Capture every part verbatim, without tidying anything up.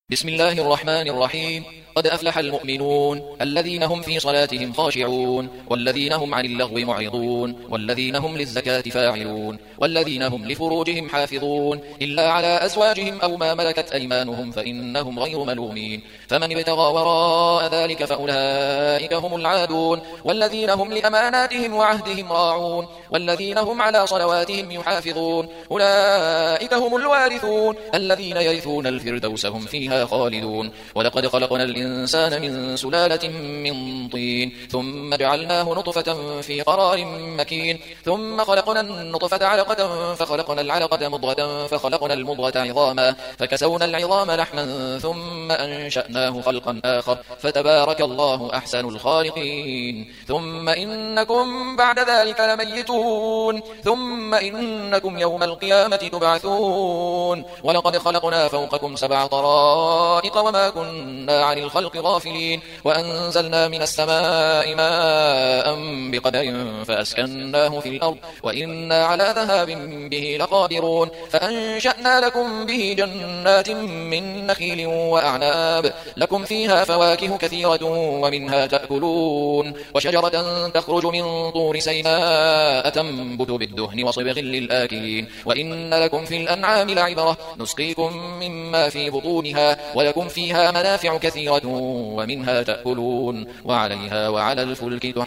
بسم الله الرحمن الرحيم. قد أفلح المؤمنون الذين هم في صلاتهم خاشعون والذين هم عن اللغو معرضون والذين هم للزكاة فاعلون والذين هم لفروجهم حافظون إلا على أزواجهم أو ما ملكت أيمانهم فإنهم غير ملومين، فمن ابتغى وراء ذلك فأولئك هم العادون، والذين هم لأماناتهم وعهدهم راعون والذين هم على صلواتهم يحافظون أولئك هم الوارثون الذين يرثون الفردوس هم فيها خالدون. ولقد خلقنا الإنسان من سلالة من طين ثم جعلناه نطفة في قرار مكين ثم خلقنا النطفة علقة فخلقنا العلقة مضغة فخلقنا المضغة عظاما فكسونا العظام لحما ثم أنشأناه خلقا آخر فتبارك الله أحسن الخالقين. ثم إنكم بعد ذلك لميتون ثم إنكم يوم القيامة تبعثون. ولقد خلقنا فوقكم سبع طرائق وما كنا عن الخلق غافلين، وأنزلنا من السماء ماء بقدر فأسكناه في الأرض وإنا على ذهاب به لقادرون. فأنشأنا لكم به جنات من نخيل وأعناب لكم فيها فواكه كثيرة ومنها تأكلون، وشجرة تخرج من طور سيناء تنبت بالدهن وصبغ للآكلين. وإن لكم في الأنعام لعبرة نسقيكم مما في بطونها ولكم فيها منافع كثيرة ومنها تأكلون وعليها وعلى الفلك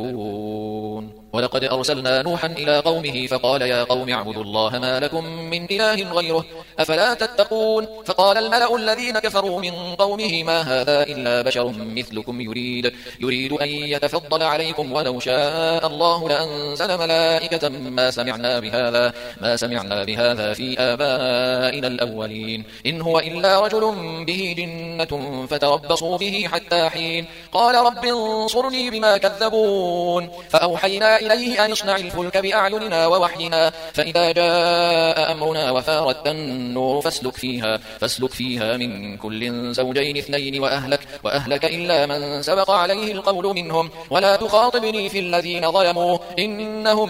تحملون. ولقد أرسلنا نوحا إلى قومه فقال يا قوم اعبدوا الله ما لكم من إله غيره أفلا تتقون. فقال الملأ الذين كفروا من قومه ما هذا إلا بشر مثلكم يريد, يريد أن يتفضل عليكم ولو شاء الله لأنزل ملائكة ما سمعنا بهذا, ما سمعنا بهذا في آبائنا الأولين إن هو إلا رجل به جنة فتربصوا به حتى حين. قال رب انصرني بما كذبون. فأوحينا إليه أن اصنع الفلك بأعيننا ووحينا فإذا جاء أمرنا وفارت النور فاسلك فيها, فاسلك فيها من كل زوجين اثنين وأهلك, وأهلك إلا من سبق عليه القول منهم ولا تخاطبني في الذين ظلموا إنهم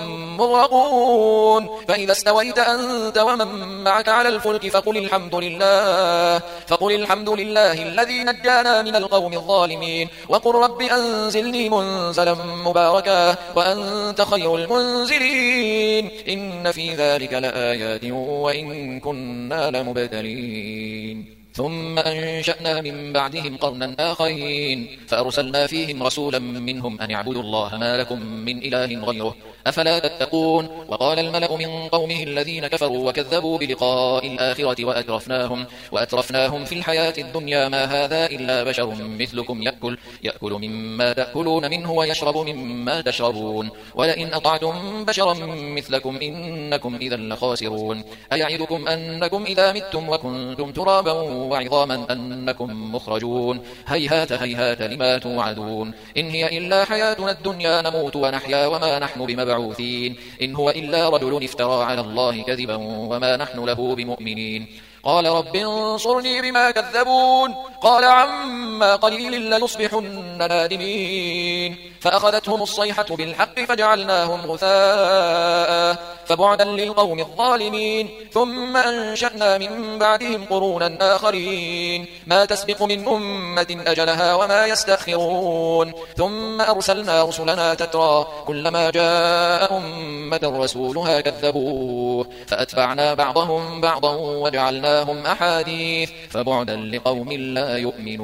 مغرقون. فإذا استويت أنت ومن معك على الفلك فقل الحمد لله, فقل الحمد لله الذي نجانا من القوم الظالمين وقل رب أنزلني منزلا مباركا وأنت خير المنزلين إن في ذلك لآيات وإن كنا لمبتلين. ثم أنشأنا من بعدهم قرنا آخرين فأرسلنا فيهم رسولا منهم أن اعبدوا الله ما لكم من إله غيره أفلا تتقون. وقال الملأ من قومه الذين كفروا وكذبوا بلقاء الآخرة وأترفناهم, وأترفناهم في الحياة الدنيا ما هذا إلا بشر مثلكم يأكل, يأكل مما تأكلون منه ويشرب مما تشربون ولئن أطعتم بشرا مثلكم إنكم إذا لخاسرون. أيعدكم أنكم إذا متم وكنتم ترابا وعظاما أنكم مخرجون هيهات هيهات لما توعدون. إن هي إلا حياتنا الدنيا نموت ونحيا وما نحن بمبعوثين إن هو إلا رجل افترى على الله كذبا وما نحن له بمؤمنين. قال رب انصرني بما كذبون. قال عما قليل لنصبحن نادمين. فأخذتهم الصيحة بالحق فجعلناهم غثاء فبعدا للقوم الظالمين. ثم أنشأنا من بعدهم قرونا آخرين ما تسبق من أمة أجلها وما يستأخرون. ثم أرسلنا رسلنا تترى كلما جاء أمة رسولها كذبوه فأتبعنا بعضهم بعضا وجعلناهم أحاديث فبعدا لقوم لا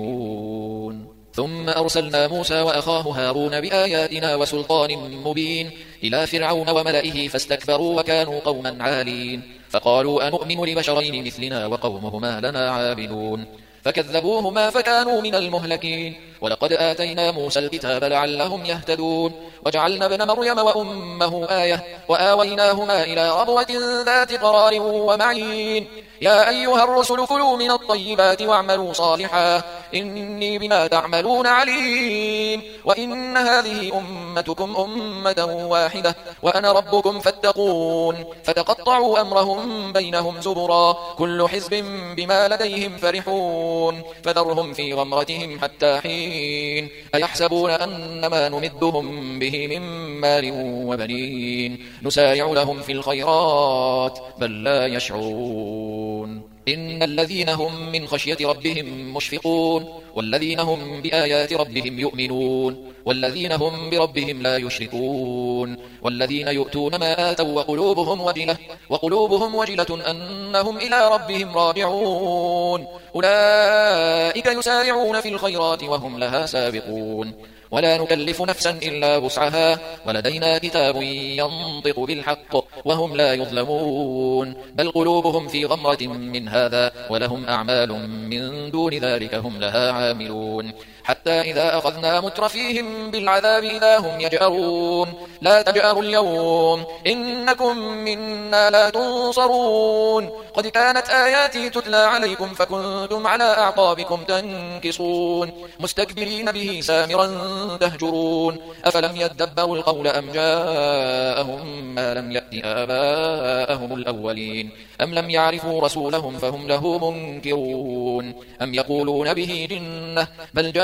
يؤمنون. ثم أرسلنا موسى وأخاه هارون بآياتنا وسلطان مبين إلى فرعون وملئه فاستكبروا وكانوا قوما عالين فقالوا أنؤمن لبشرين مثلنا وقومهما لنا عابدون فكذبوهما فكانوا من المهلكين. ولقد آتينا موسى الكتاب لعلهم يهتدون وجعلنا ابن مريم وأمه آية وآويناهما إلى ربوة ذات قرار ومعين. يا أيها الرسل كلوا من الطيبات واعملوا صالحا إني بما تعملون عليم. وإن هذه أمتكم أمة واحدة وأنا ربكم فاتقون. فتقطعوا أمرهم بينهم زبرا كل حزب بما لديهم فرحون فذرهم في غمرتهم حتى حين. أيحسبون أن ما نمدهم به من مال وبنين نسارع لهم في الخيرات بل لا يشعرون. إن الذين هم من خشية ربهم مشفقون والذين هم بآيات ربهم يؤمنون والذين هم بربهم لا يشركون والذين يؤتون ما آتوا وقلوبهم وجلة وقلوبهم وجلة أنهم إلى ربهم راجعون أولئك يسارعون في الخيرات وهم لها سابقون ولا نكلف نفسا إلا وسعها ولدينا كتاب ينطق بالحق وهم لا يظلمون بل قلوبهم في غمرة من هذا ولهم أعمال من دون ذلك هم لها عاملون حتى إذا أخذنا مترفيهم بالعذاب إذا هم يجأرون لا تجأروا اليوم إنكم منا لا تنصرون قد كانت آياتي تتلى عليكم فكنتم على أعقابكم تنكصون مستكبرين به سامرا تهجرون أفلم يدبروا القول أم جاءهم ما لم يأت آباءهم الأولين أم لم يعرفوا رسولهم فهم له منكرون أم يقولون به جنة بل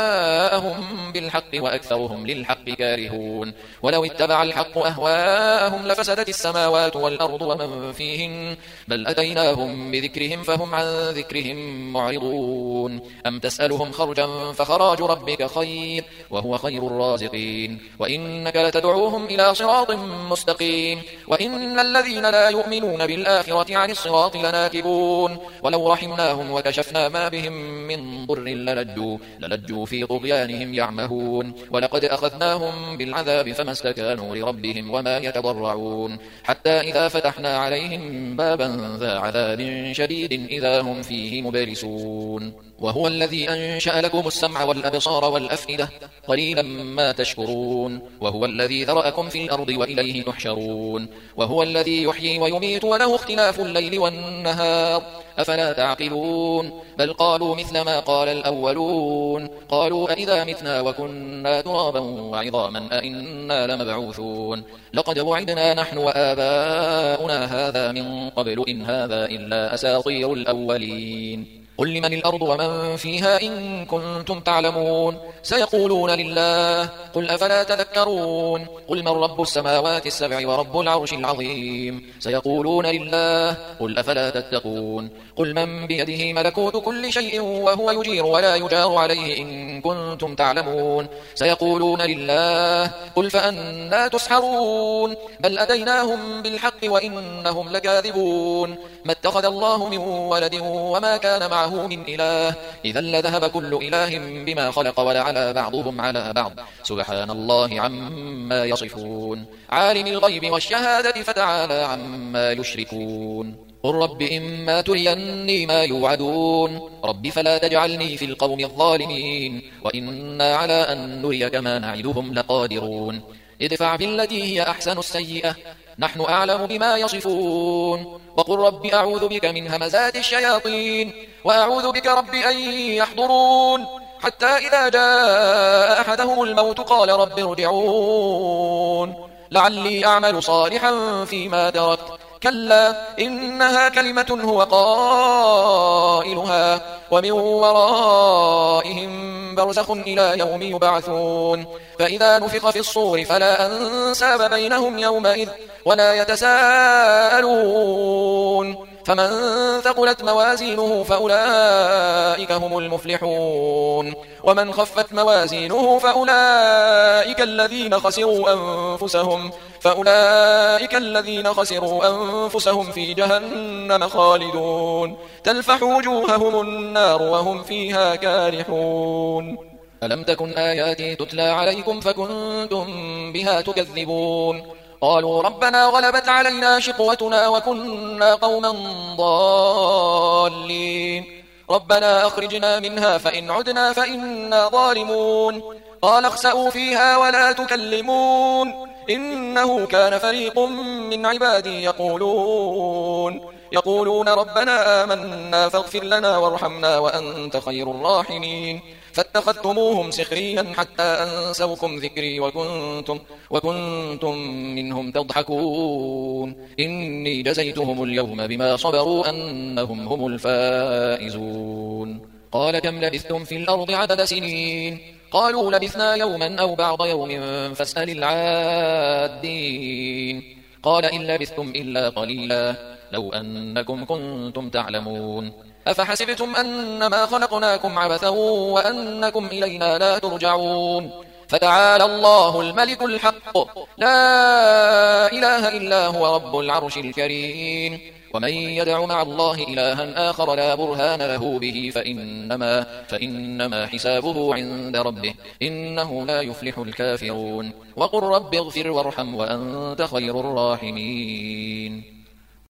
جاءهم بالحق وأكثرهم للحق كارهون ولو اتبع الحق أهواءهم لفسدت السماوات والأرض ومن فيهن بل أتيناهم بذكرهم فهم عن ذكرهم معرضون أم تسألهم خرجا فخراج ربك خير وهو خير الرازقين وإنك لتدعوهم إلى صراط مستقيم وإن الذين لا يؤمنون بالآخرة عن الصراط لناكبون ولو رحمناهم وكشفنا ما بهم من ضر للجوا للجوا في طغيانهم يعمهون ولقد أخذناهم بالعذاب فما استكانوا لربهم وما يتضرعون حتى إذا فتحنا عليهم بابا ذا عذاب شديد إذا هم فيه مبلسون وهو الذي أنشأ لكم السمع والأبصار والأفئدة قليلا ما تشكرون وهو الذي ذرأكم في الأرض وإليه تحشرون وهو الذي يحيي ويميت وله اختلاف الليل والنهار أفلا تعقلون بل قالوا مثل ما قال الأولون قالوا أئذا متنا وكنا ترابا وعظاما أئنا لمبعوثون لقد وعدنا نحن وآباؤنا هذا من قبل إن هذا إلا أساطير الأولين قل لمن الأرض ومن فيها إن كنتم تعلمون سيقولون لله قل أفلا تذكرون قل من رب السماوات السبع ورب العرش العظيم سيقولون لله قل أفلا تتقون قل من بيده ملكوت كل شيء وهو يجير ولا يجار عليه إن كنتم تعلمون سيقولون لله قل فأنا تسحرون بل أتيناهم بالحق وإنهم لكاذبون ما اتخذ الله من ولد وما كان معه من إله إذا لذهب كل إله بما خلق ولعلى بعضهم على بعض سبحان الله عما يصفون عالم الغيب والشهادة فتعالى عما يشركون قل رب إما تريني ما يوعدون رب فلا تجعلني في القوم الظالمين وإنا على أن نريك ما نعدهم لقادرون ادفع بالتي هي أحسن السيئة نحن أعلم بما يصفون وقل رب أعوذ بك من همزات الشياطين وأعوذ بك رب أن يحضرون حتى إذا جاء أحدهم الموت قال رب ارجعون لعلي أعمل صالحا فيما تركت كلا إنها كلمة هو قائلها ومن ورائهم برزخ إلى يوم يبعثون فإذا نفخ في الصور فلا أنساب بينهم يومئذ ولا يتساءلون فمن ثقلت موازينه فأولئك هم المفلحون ومن خفت موازينه فأولئك الذين خسروا أنفسهم فأولئك الذين خسروا أنفسهم في جهنم خالدون تلفح وجوههم النار وهم فيها كارحون ألم تكن آياتي تتلى عليكم فكنتم بها تكذبون قالوا ربنا غلبت علينا شقوتنا وكنا قوما ضالين ربنا أخرجنا منها فإن عدنا فإنا ظالمون قال اخسأوا فيها ولا تكلمون إنه كان فريق من عبادي يقولون يقولون ربنا آمنا فاغفر لنا وارحمنا وأنت خير الراحمين فاتخذتموهم سخريا حتى أنسوكم ذكري وكنتم, وكنتم منهم تضحكون إني جزيتهم اليوم بما صبروا أنهم هم الفائزون قال كم لبثتم في الأرض عدد سنين قالوا لبثنا يوما أو بعض يوم فاسأل العادين قال إن لبثتم إلا قليلا لو أنكم كنتم تعلمون أفحسبتم أنما خلقناكم عبثا وأنكم إلينا لا ترجعون فتعالى الله الملك الحق لا إله إلا هو رب العرش الكريم ومن يدع مع الله إلها آخر لا برهان له به فإنما, فإنما حسابه عند ربه إنه لا يفلح الكافرون وقل رب اغفر وارحم وأنت خير الراحمين